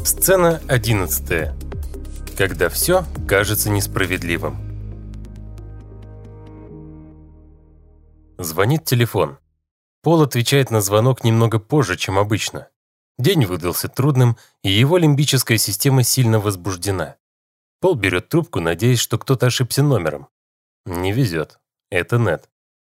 Сцена 11. Когда все кажется несправедливым. Звонит телефон. Пол отвечает на звонок немного позже, чем обычно. День выдался трудным, и его лимбическая система сильно возбуждена. Пол берет трубку, надеясь, что кто-то ошибся номером. Не везет. Это Нед.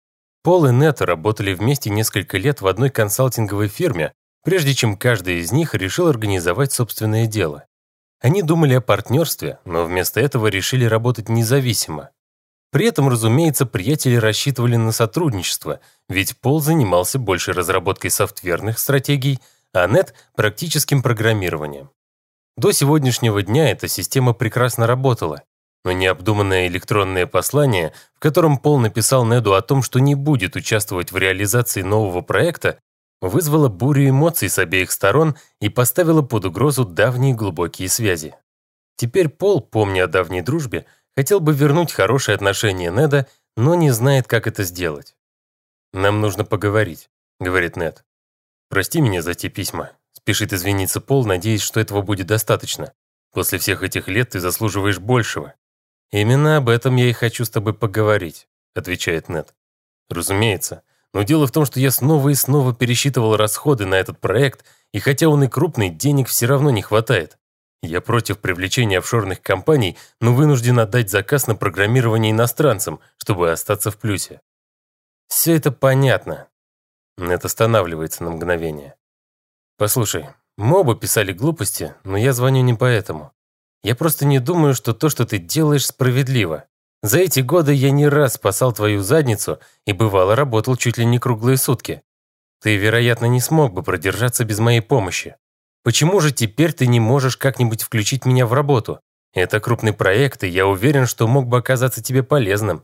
Пол и Нед работали вместе несколько лет в одной консалтинговой фирме, прежде чем каждый из них решил организовать собственное дело. Они думали о партнерстве, но вместо этого решили работать независимо. При этом, разумеется, приятели рассчитывали на сотрудничество, ведь Пол занимался больше разработкой софтверных стратегий, а Нед – практическим программированием. До сегодняшнего дня эта система прекрасно работала, но необдуманное электронное послание, в котором Пол написал Неду о том, что не будет участвовать в реализации нового проекта, вызвало бурю эмоций с обеих сторон и поставило под угрозу давние глубокие связи. Теперь Пол, помня о давней дружбе, хотел бы вернуть хорошие отношения Неда, но не знает, как это сделать. «Нам нужно поговорить», — говорит Нед. «Прости меня за те письма», — спешит извиниться Пол, надеясь, что этого будет достаточно. «После всех этих лет ты заслуживаешь большего». «Именно об этом я и хочу с тобой поговорить», — отвечает Нед. «Разумеется. Но дело в том, что я снова и снова пересчитывал расходы на этот проект, и хотя он и крупный, денег все равно не хватает. Я против привлечения офшорных компаний, но вынужден отдать заказ на программирование иностранцам, чтобы остаться в плюсе». «Все это понятно». Нед останавливается на мгновение. «Послушай, мы оба писали глупости, но я звоню не поэтому. Я просто не думаю, что то, что ты делаешь, справедливо. За эти годы я не раз спасал твою задницу и, бывало, работал чуть ли не круглые сутки. Ты, вероятно, не смог бы продержаться без моей помощи. Почему же теперь ты не можешь как-нибудь включить меня в работу? Это крупный проект, и я уверен, что мог бы оказаться тебе полезным».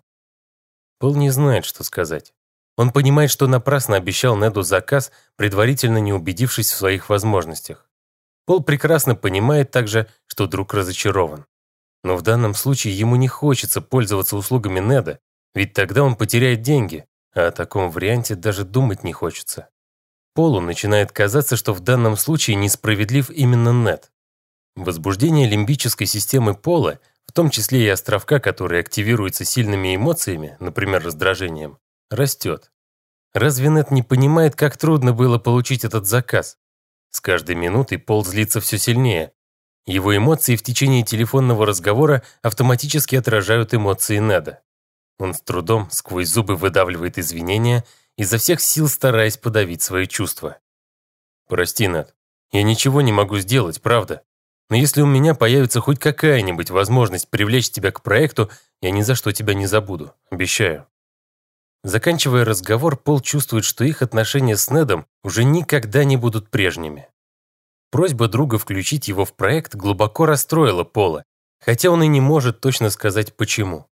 Пол не знает, что сказать. Он понимает, что напрасно обещал Неду заказ, предварительно не убедившись в своих возможностях. Пол прекрасно понимает также, что друг разочарован. Но в данном случае ему не хочется пользоваться услугами Неда, ведь тогда он потеряет деньги, а о таком варианте даже думать не хочется. Полу начинает казаться, что в данном случае несправедлив именно Нед. Возбуждение лимбической системы Пола, в том числе и островка, который активируется сильными эмоциями, например, раздражением, растет. Разве Нед не понимает, как трудно было получить этот заказ? С каждой минутой Пол злится все сильнее. Его эмоции в течение телефонного разговора автоматически отражают эмоции Неда. Он с трудом сквозь зубы выдавливает извинения, изо всех сил стараясь подавить свои чувства. «Прости, Нед, я ничего не могу сделать, правда. Но если у меня появится хоть какая-нибудь возможность привлечь тебя к проекту, я ни за что тебя не забуду, обещаю». Заканчивая разговор, Пол чувствует, что их отношения с Недом уже никогда не будут прежними. Просьба друга включить его в проект глубоко расстроила Пола, хотя он и не может точно сказать почему.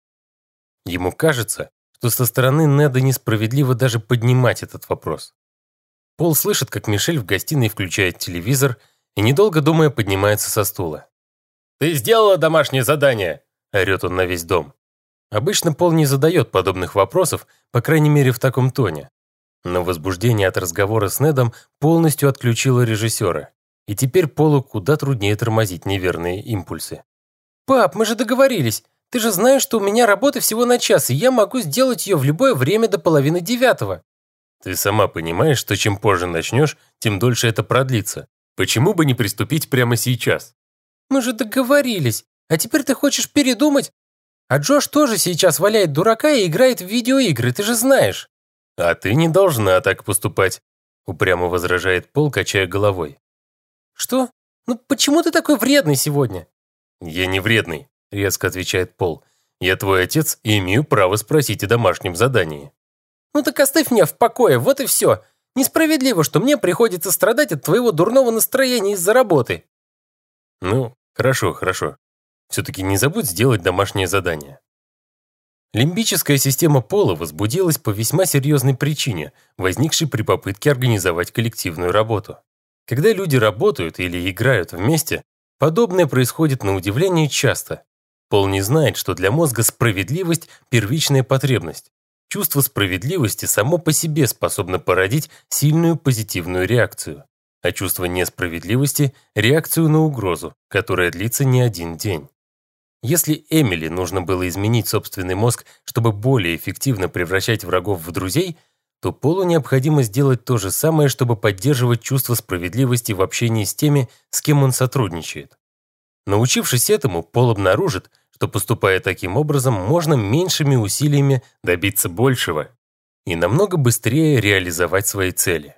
Ему кажется, что со стороны Неда несправедливо даже поднимать этот вопрос. Пол слышит, как Мишель в гостиной включает телевизор и, недолго думая, поднимается со стула. «Ты сделала домашнее задание?» – орет он на весь дом. Обычно Пол не задает подобных вопросов, по крайней мере в таком тоне. Но возбуждение от разговора с Недом полностью отключило режиссера. И теперь Полу куда труднее тормозить неверные импульсы. «Пап, мы же договорились. Ты же знаешь, что у меня работа всего на час, и я могу сделать ее в любое время до 8:30. «Ты сама понимаешь, что чем позже начнешь, тем дольше это продлится. Почему бы не приступить прямо сейчас?» «Мы же договорились. А теперь ты хочешь передумать? А Джош тоже сейчас валяет дурака и играет в видеоигры, ты же знаешь». «А ты не должна так поступать», — упрямо возражает Пол, качая головой. «Что? Ну почему ты такой вредный сегодня?» «Я не вредный», — резко отвечает Пол. «Я твой отец и имею право спросить о домашнем задании». «Ну так оставь меня в покое, вот и все. Несправедливо, что мне приходится страдать от твоего дурного настроения из-за работы». «Ну, хорошо, хорошо. Все-таки не забудь сделать домашнее задание». Лимбическая система Пола возбудилась по весьма серьезной причине, возникшей при попытке организовать коллективную работу. Когда люди работают или играют вместе, подобное происходит на удивление часто. Пол не знает, что для мозга справедливость – первичная потребность. Чувство справедливости само по себе способно породить сильную позитивную реакцию. а чувство несправедливости – реакцию на угрозу, которая длится не один день. Если Эмили нужно было изменить собственный мозг, чтобы более эффективно превращать врагов в друзей, то Полу необходимо сделать то же самое, чтобы поддерживать чувство справедливости в общении с теми, с кем он сотрудничает. Научившись этому, Пол обнаружит, что, поступая таким образом, можно меньшими усилиями добиться большего и намного быстрее реализовать свои цели.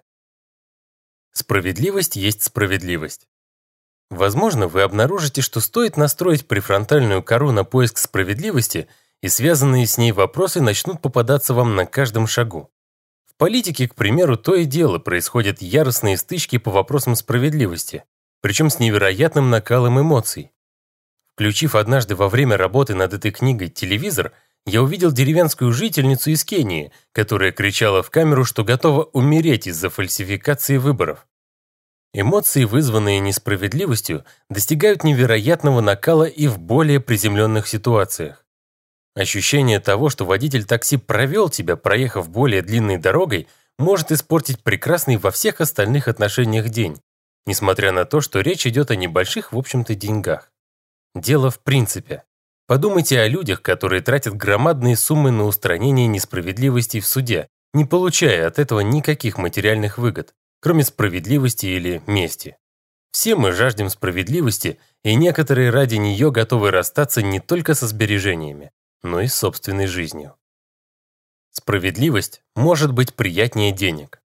Справедливость есть справедливость. Возможно, вы обнаружите, что стоит настроить префронтальную кору на поиск справедливости, и связанные с ней вопросы начнут попадаться вам на каждом шагу. В политике, к примеру, то и дело происходят яростные стычки по вопросам справедливости, причем с невероятным накалом эмоций. Включив однажды во время работы над этой книгой телевизор, я увидел деревенскую жительницу из Кении, которая кричала в камеру, что готова умереть из-за фальсификации выборов. Эмоции, вызванные несправедливостью, достигают невероятного накала и в более приземленных ситуациях. Ощущение того, что водитель такси провел тебя, проехав более длинной дорогой, может испортить прекрасный во всех остальных отношениях день, несмотря на то, что речь идет о небольших, в общем-то, деньгах. Дело в принципе. Подумайте о людях, которые тратят громадные суммы на устранение несправедливостей в суде, не получая от этого никаких материальных выгод, кроме справедливости или мести. Все мы жаждем справедливости, и некоторые ради нее готовы расстаться не только со сбережениями, но и с собственной жизнью. Справедливость может быть приятнее денег.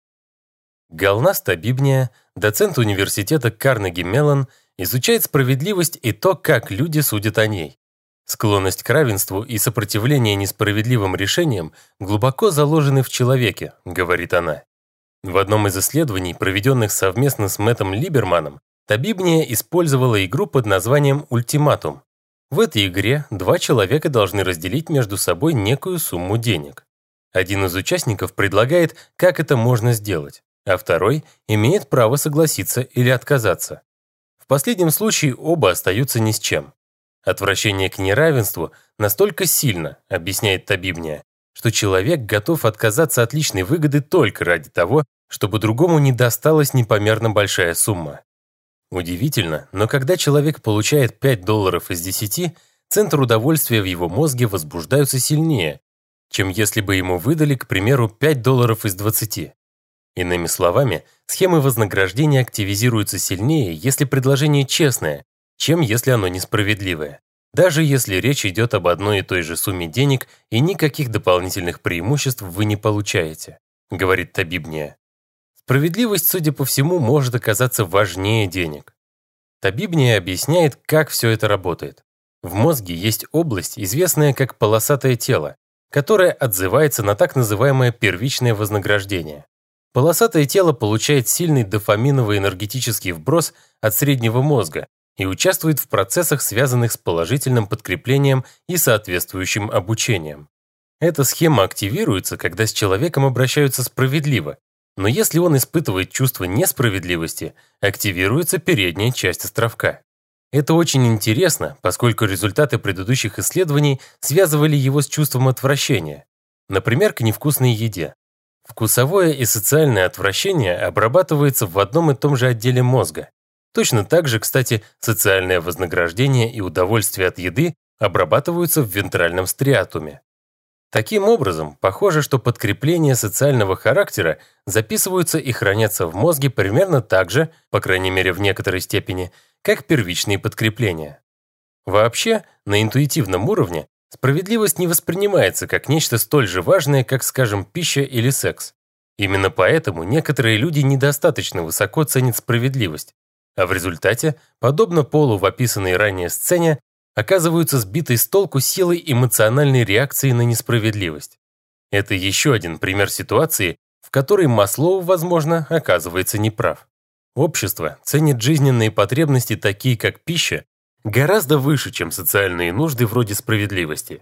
Галнас Табибния, доцент университета Карнеги-Меллон, изучает справедливость и то, как люди судят о ней. Склонность к равенству и сопротивление несправедливым решениям глубоко заложены в человеке, говорит она. В одном из исследований, проведенных совместно с Мэттом Либерманом, Табибния использовала игру под названием «Ультиматум». В этой игре два человека должны разделить между собой некую сумму денег. Один из участников предлагает, как это можно сделать, а второй имеет право согласиться или отказаться. В последнем случае оба остаются ни с чем. Отвращение к неравенству настолько сильно, объясняет Табибния, что человек готов отказаться от личной выгоды только ради того, чтобы другому не досталась непомерно большая сумма. Удивительно, но когда человек получает $5 из 10, центры удовольствия в его мозге возбуждаются сильнее, чем если бы ему выдали, к примеру, $5 из 20. Иными словами, схемы вознаграждения активизируются сильнее, если предложение честное, чем если оно несправедливое, даже если речь идет об одной и той же сумме денег и никаких дополнительных преимуществ вы не получаете, говорит Табибния. Справедливость, судя по всему, может оказаться важнее денег. Табибния объясняет, как все это работает. В мозге есть область, известная как полосатое тело, которая отзывается на так называемое первичное вознаграждение. Полосатое тело получает сильный дофаминовый энергетический вброс от среднего мозга и участвует в процессах, связанных с положительным подкреплением и соответствующим обучением. Эта схема активируется, когда с человеком обращаются справедливо, но если он испытывает чувство несправедливости, активируется передняя часть островка. Это очень интересно, поскольку результаты предыдущих исследований связывали его с чувством отвращения, например, к невкусной еде. Вкусовое и социальное отвращение обрабатывается в одном и том же отделе мозга. Точно так же, кстати, социальное вознаграждение и удовольствие от еды обрабатываются в вентральном стриатуме. Таким образом, похоже, что подкрепления социального характера записываются и хранятся в мозге примерно так же, по крайней мере в некоторой степени, как первичные подкрепления. Вообще, на интуитивном уровне справедливость не воспринимается как нечто столь же важное, как, скажем, пища или секс. Именно поэтому некоторые люди недостаточно высоко ценят справедливость, а в результате, подобно Полу в описанной ранее сцене, оказываются сбитой с толку силой эмоциональной реакции на несправедливость. Это еще один пример ситуации, в которой Маслоу, возможно, оказывается неправ. Общество ценит жизненные потребности, такие как пища, гораздо выше, чем социальные нужды вроде справедливости.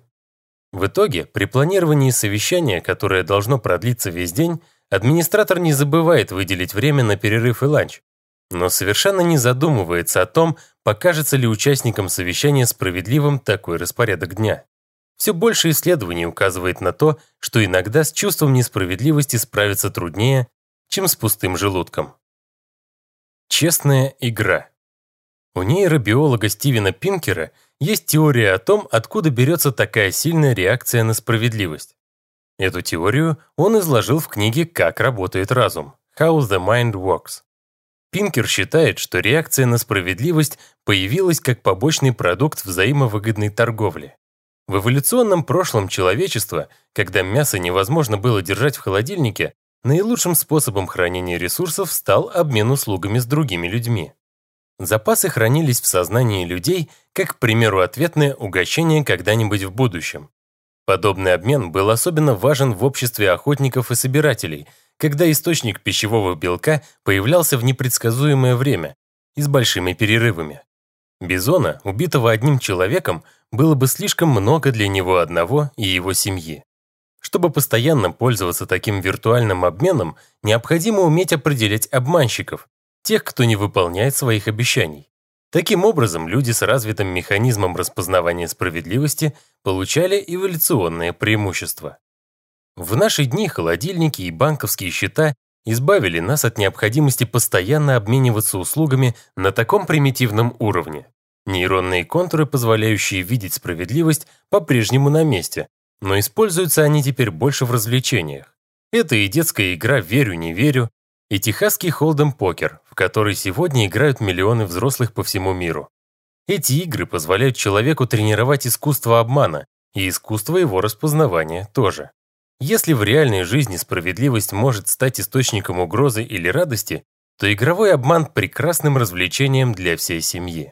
В итоге, при планировании совещания, которое должно продлиться весь день, администратор не забывает выделить время на перерыв и ланч, но совершенно не задумывается о том, покажется ли участникам совещания справедливым такой распорядок дня. Все больше исследований указывает на то, что иногда с чувством несправедливости справиться труднее, чем с пустым желудком. Честная игра. У нейробиолога Стивена Пинкера есть теория о том, откуда берется такая сильная реакция на справедливость. Эту теорию он изложил в книге «Как работает разум» (How the Mind Works). Пинкер считает, что реакция на справедливость появилась как побочный продукт взаимовыгодной торговли. В эволюционном прошлом человечества, когда мясо невозможно было держать в холодильнике, наилучшим способом хранения ресурсов стал обмен услугами с другими людьми. Запасы хранились в сознании людей, как, к примеру, ответное угощение когда-нибудь в будущем. Подобный обмен был особенно важен в обществе охотников и собирателей, когда источник пищевого белка появлялся в непредсказуемое время и с большими перерывами. Бизона, убитого одним человеком, было бы слишком много для него одного и его семьи. Чтобы постоянно пользоваться таким виртуальным обменом, необходимо уметь определять обманщиков, тех, кто не выполняет своих обещаний. Таким образом, люди с развитым механизмом распознавания справедливости получали эволюционное преимущество. В наши дни холодильники и банковские счета избавили нас от необходимости постоянно обмениваться услугами на таком примитивном уровне. Нейронные контуры, позволяющие видеть справедливость, по-прежнему на месте, но используются они теперь больше в развлечениях. Это и детская игра «Верю-не верю», и техасский холд'ем-покер, в который сегодня играют миллионы взрослых по всему миру. Эти игры позволяют человеку тренировать искусство обмана и искусство его распознавания тоже. Если в реальной жизни справедливость может стать источником угрозы или радости, то игровой обман – прекрасным развлечением для всей семьи.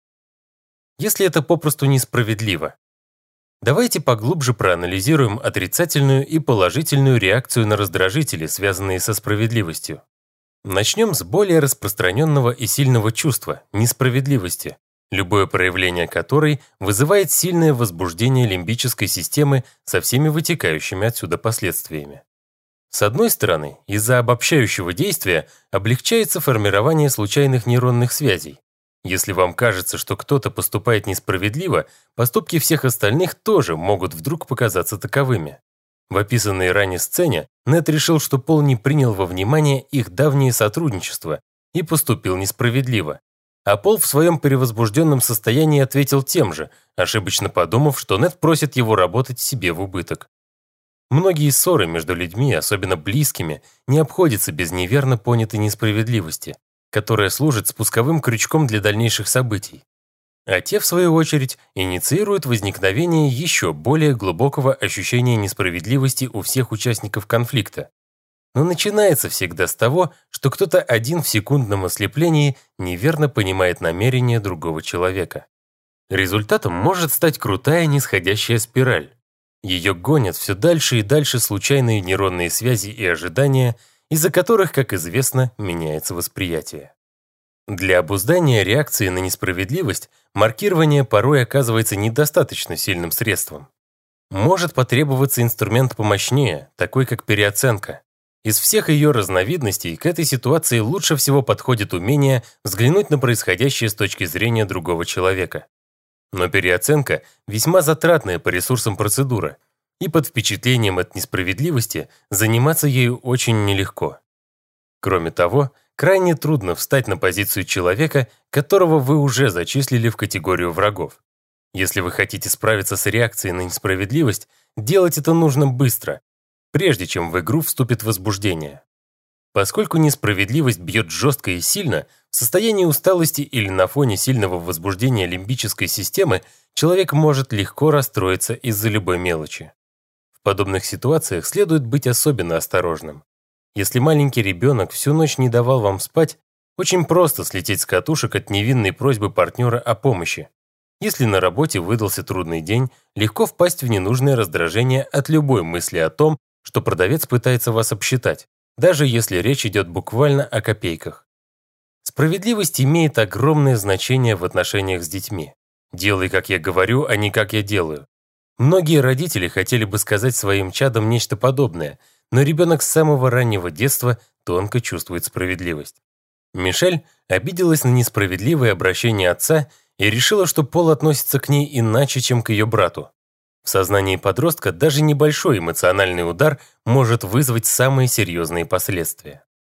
Если это попросту несправедливо. Давайте поглубже проанализируем отрицательную и положительную реакцию на раздражители, связанные со справедливостью. Начнем с более распространенного и сильного чувства – несправедливости, любое проявление которой вызывает сильное возбуждение лимбической системы со всеми вытекающими отсюда последствиями. С одной стороны, из-за обобщающего действия облегчается формирование случайных нейронных связей. Если вам кажется, что кто-то поступает несправедливо, поступки всех остальных тоже могут вдруг показаться таковыми. В описанной ранее сцене Нед решил, что Пол не принял во внимание их давнее сотрудничество и поступил несправедливо. А Пол в своем перевозбужденном состоянии ответил тем же, ошибочно подумав, что Нед просит его работать себе в убыток. Многие ссоры между людьми, особенно близкими, не обходятся без неверно понятой несправедливости, которая служит спусковым крючком для дальнейших событий. А те, в свою очередь, инициируют возникновение еще более глубокого ощущения несправедливости у всех участников конфликта. Но начинается всегда с того, что кто-то один в секундном ослеплении неверно понимает намерения другого человека. Результатом может стать крутая нисходящая спираль. Ее гонят все дальше и дальше случайные нейронные связи и ожидания, из-за которых, как известно, меняется восприятие. Для обуздания реакции на несправедливость маркирование порой оказывается недостаточно сильным средством. Может потребоваться инструмент помощнее, такой как переоценка. Из всех ее разновидностей к этой ситуации лучше всего подходит умение взглянуть на происходящее с точки зрения другого человека. Но переоценка – весьма затратная по ресурсам процедура, и под впечатлением от несправедливости заниматься ею очень нелегко. Кроме того, крайне трудно встать на позицию человека, которого вы уже зачислили в категорию врагов. Если вы хотите справиться с реакцией на несправедливость, делать это нужно быстро, прежде чем в игру вступит возбуждение. Поскольку несправедливость бьет жестко и сильно, в состоянии усталости или на фоне сильного возбуждения лимбической системы человек может легко расстроиться из-за любой мелочи. В подобных ситуациях следует быть особенно осторожным. Если маленький ребенок всю ночь не давал вам спать, очень просто слететь с катушек от невинной просьбы партнера о помощи. Если на работе выдался трудный день, легко впасть в ненужное раздражение от любой мысли о том, что продавец пытается вас обсчитать, даже если речь идет буквально о копейках. Справедливость имеет огромное значение в отношениях с детьми. Делай, как я говорю, а не как я делаю. Многие родители хотели бы сказать своим чадам нечто подобное, но ребенок с самого раннего детства тонко чувствует справедливость. Мишель обиделась на несправедливое обращение отца и решила, что Пол относится к ней иначе, чем к ее брату. В сознании подростка даже небольшой эмоциональный удар может вызвать самые серьезные последствия.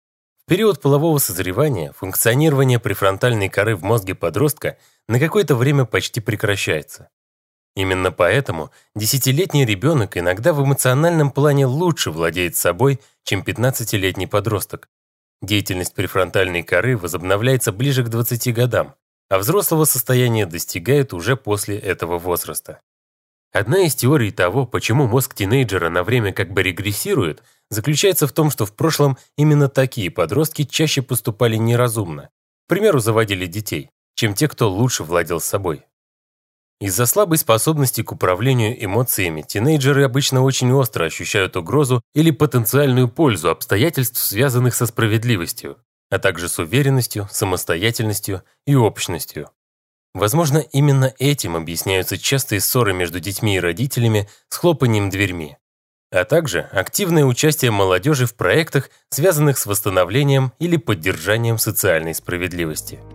В период полового созревания функционирование префронтальной коры в мозге подростка на какое-то время почти прекращается. Именно поэтому 10-летний ребенок иногда в эмоциональном плане лучше владеет собой, чем 15-летний подросток. Деятельность префронтальной коры возобновляется ближе к 20 годам, а взрослого состояния достигает уже после этого возраста. Одна из теорий того, почему мозг тинейджера на время как бы регрессирует, заключается в том, что в прошлом именно такие подростки чаще поступали неразумно, к примеру, заводили детей, чем те, кто лучше владел собой. Из-за слабой способности к управлению эмоциями тинейджеры обычно очень остро ощущают угрозу или потенциальную пользу обстоятельств, связанных со справедливостью, а также с уверенностью, самостоятельностью и общностью. Возможно, именно этим объясняются частые ссоры между детьми и родителями с хлопанием дверьми, а также активное участие молодежи в проектах, связанных с восстановлением или поддержанием социальной справедливости.